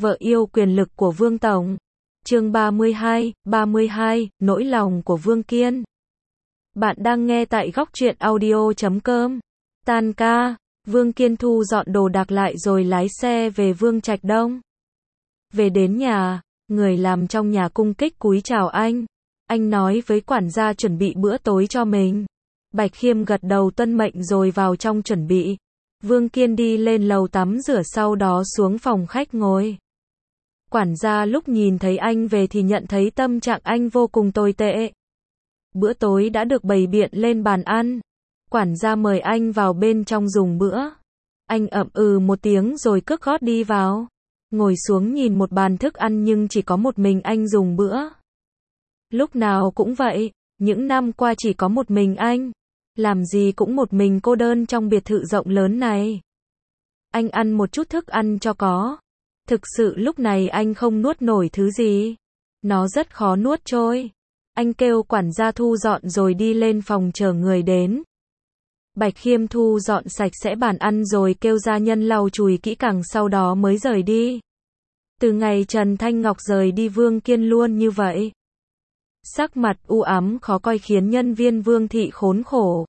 Vợ yêu quyền lực của Vương Tổng. Chương 32, nỗi lòng của Vương Kiên. Bạn đang nghe tại góc truyện audio.com. Tan ca, Vương Kiên thu dọn đồ đạc lại rồi lái xe về Vương Trạch Đông. Về đến nhà, người làm trong nhà cung kích cúi chào anh. Anh nói với quản gia chuẩn bị bữa tối cho mình. Bạch Khiêm gật đầu tuân mệnh rồi vào trong chuẩn bị. Vương Kiên đi lên lầu tắm rửa sau đó xuống phòng khách ngồi. Quản gia lúc nhìn thấy anh về thì nhận thấy tâm trạng anh vô cùng tồi tệ. Bữa tối đã được bày biện lên bàn ăn. Quản gia mời anh vào bên trong dùng bữa. Anh ậm ừ một tiếng rồi cước gót đi vào. Ngồi xuống nhìn một bàn thức ăn nhưng chỉ có một mình anh dùng bữa. Lúc nào cũng vậy, những năm qua chỉ có một mình anh. Làm gì cũng một mình cô đơn trong biệt thự rộng lớn này. Anh ăn một chút thức ăn cho có. Thực sự lúc này anh không nuốt nổi thứ gì. Nó rất khó nuốt trôi. Anh kêu quản gia thu dọn rồi đi lên phòng chờ người đến. Bạch Khiêm thu dọn sạch sẽ bàn ăn rồi kêu gia nhân lau chùi kỹ càng sau đó mới rời đi. Từ ngày Trần Thanh Ngọc rời đi Vương Kiên luôn như vậy. Sắc mặt u ám khó coi khiến nhân viên Vương thị khốn khổ.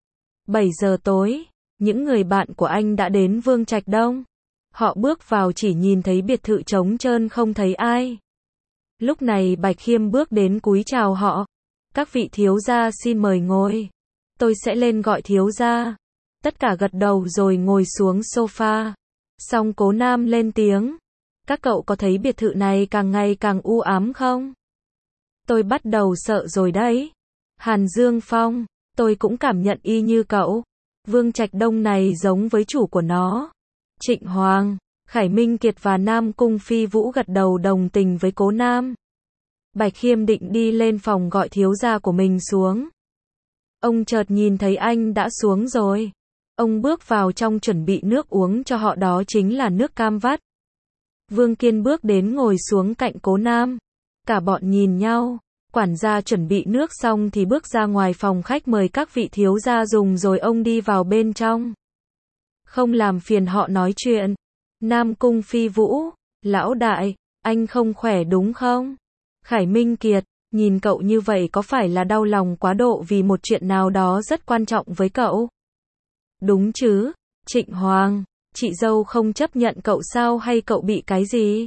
7 giờ tối, những người bạn của anh đã đến Vương Trạch Đông. Họ bước vào chỉ nhìn thấy biệt thự trống trơn không thấy ai. Lúc này Bạch Khiêm bước đến cúi chào họ. Các vị thiếu gia xin mời ngồi. Tôi sẽ lên gọi thiếu gia. Tất cả gật đầu rồi ngồi xuống sofa. Xong Cố Nam lên tiếng. Các cậu có thấy biệt thự này càng ngày càng u ám không? Tôi bắt đầu sợ rồi đấy. Hàn Dương Phong, tôi cũng cảm nhận y như cậu. Vương Trạch Đông này giống với chủ của nó. Trịnh Hoàng, Khải Minh Kiệt và Nam Cung Phi Vũ gật đầu đồng tình với Cố Nam. Bạch Khiêm định đi lên phòng gọi thiếu gia của mình xuống. Ông chợt nhìn thấy anh đã xuống rồi. Ông bước vào trong chuẩn bị nước uống cho họ, đó chính là nước cam vắt. Vương Kiên bước đến ngồi xuống cạnh Cố Nam. Cả bọn nhìn nhau. Quản gia chuẩn bị nước xong thì bước ra ngoài phòng khách mời các vị thiếu gia dùng rồi ông đi vào bên trong. Không làm phiền họ nói chuyện. Nam Cung Phi Vũ, lão đại, anh không khỏe đúng không? Khải Minh Kiệt, nhìn cậu như vậy có phải là đau lòng quá độ vì một chuyện nào đó rất quan trọng với cậu? Đúng chứ, Trịnh Hoàng, chị dâu không chấp nhận cậu sao hay cậu bị cái gì?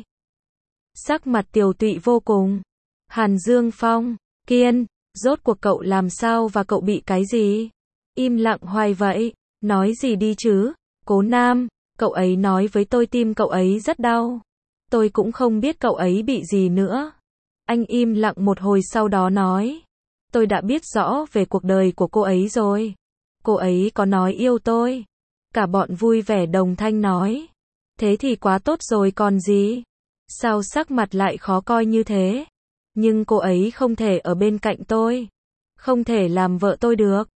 Sắc mặt tiều tụy vô cùng. Hàn Dương Phong, Kiên, rốt cuộc cậu làm sao và cậu bị cái gì? Im lặng hoài vậy, nói gì đi chứ? Cố Nam, cậu ấy nói với tôi tim cậu ấy rất đau. Tôi cũng không biết cậu ấy bị gì nữa. Anh im lặng một hồi sau đó nói. Tôi đã biết rõ về cuộc đời của cô ấy rồi. Cô ấy có nói yêu tôi. Cả bọn vui vẻ đồng thanh nói. Thế thì quá tốt rồi còn gì? Sao sắc mặt lại khó coi như thế? Nhưng cô ấy không thể ở bên cạnh tôi. Không thể làm vợ tôi được.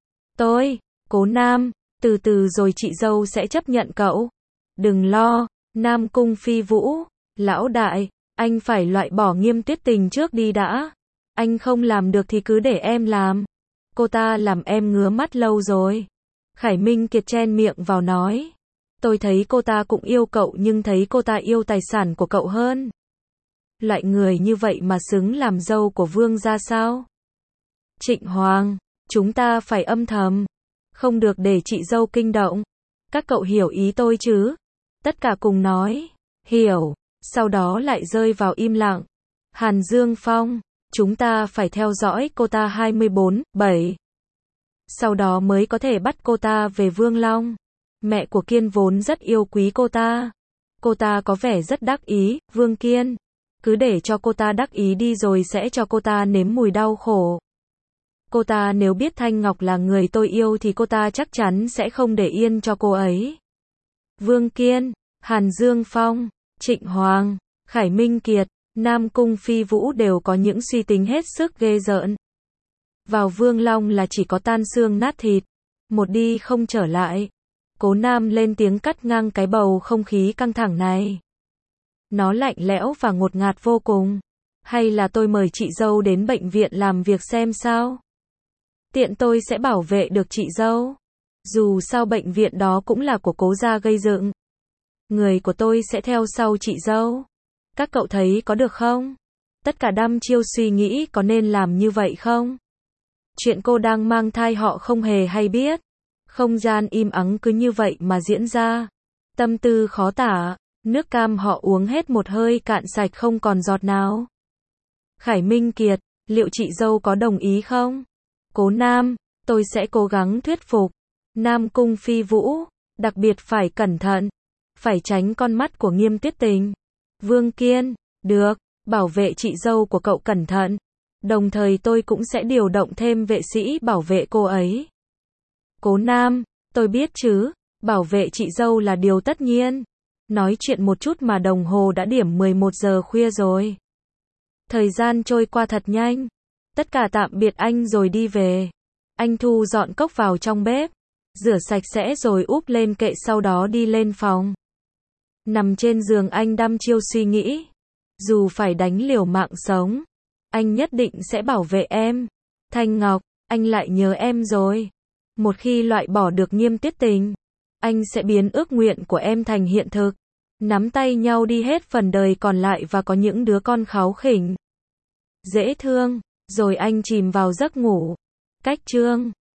Cố Nam, từ từ rồi chị dâu sẽ chấp nhận cậu. Đừng lo, Nam Cung Phi Vũ, lão đại, anh phải loại bỏ Nghiêm Tuyết Tình trước đi đã. Anh không làm được thì cứ để em làm. Cô ta làm em ngứa mắt lâu rồi. Khải Minh Kiệt chen miệng vào nói. Tôi thấy cô ta cũng yêu cậu nhưng thấy cô ta yêu tài sản của cậu hơn. Loại người như vậy mà xứng làm dâu của Vương gia sao? Trịnh Hoàng, chúng ta phải âm thầm. Không được để chị dâu kinh động. Các cậu hiểu ý tôi chứ? Tất cả cùng nói. Hiểu. Sau đó lại rơi vào im lặng. Hàn Dương Phong, chúng ta phải theo dõi cô ta 24/7. Sau đó mới có thể bắt cô ta về Vương Long. Mẹ của Kiên vốn rất yêu quý cô ta. Cô ta có vẻ rất đắc ý, Vương Kiên. Cứ để cho cô ta đắc ý đi rồi sẽ cho cô ta nếm mùi đau khổ. Cô ta nếu biết Thanh Ngọc là người tôi yêu thì cô ta chắc chắn sẽ không để yên cho cô ấy. Vương Kiên, Hàn Dương Phong, Trịnh Hoàng, Khải Minh Kiệt, Nam Cung Phi Vũ đều có những suy tính hết sức ghê rợn. Vào Vương Long là chỉ có tan xương nát thịt. Một đi không trở lại. Cố Nam lên tiếng cắt ngang cái bầu không khí căng thẳng này. Nó lạnh lẽo và ngột ngạt vô cùng. Hay là tôi mời chị dâu đến bệnh viện làm việc xem sao? Tiện tôi sẽ bảo vệ được chị dâu. Dù sao bệnh viện đó cũng là của Cố gia gây dựng. Người của tôi sẽ theo sau chị dâu. Các cậu thấy có được không? Tất cả đăm chiêu suy nghĩ có nên làm như vậy không? Chuyện cô đang mang thai họ không hề hay biết. Không gian im ắng cứ như vậy mà diễn ra. Tâm tư khó tả, nước cam họ uống hết một hơi cạn sạch không còn giọt nào. Khải Minh Kiệt, liệu chị dâu có đồng ý không? Cố Nam, tôi sẽ cố gắng thuyết phục. Nam Cung Phi Vũ, đặc biệt phải cẩn thận. Phải tránh con mắt của Nghiêm Tuyết Tình. Vương Kiên, được, bảo vệ chị dâu của cậu cẩn thận. Đồng thời tôi cũng sẽ điều động thêm vệ sĩ bảo vệ cô ấy. Cố Nam, tôi biết chứ, bảo vệ chị dâu là điều tất nhiên. Nói chuyện một chút mà đồng hồ đã điểm 11 giờ khuya rồi. Thời gian trôi qua thật nhanh. Tất cả tạm biệt anh rồi đi về. Anh thu dọn cốc vào trong bếp, rửa sạch sẽ rồi úp lên kệ sau đó đi lên phòng. Nằm trên giường anh đăm chiêu suy nghĩ. Dù phải đánh liều mạng sống, anh nhất định sẽ bảo vệ em. Thanh Ngọc, anh lại nhớ em rồi. Một khi loại bỏ được Nghiêm Tuyết Tình, anh sẽ biến ước nguyện của em thành hiện thực. Nắm tay nhau đi hết phần đời còn lại và có những đứa con kháu khỉnh, dễ thương, rồi anh chìm vào giấc ngủ. Cách chương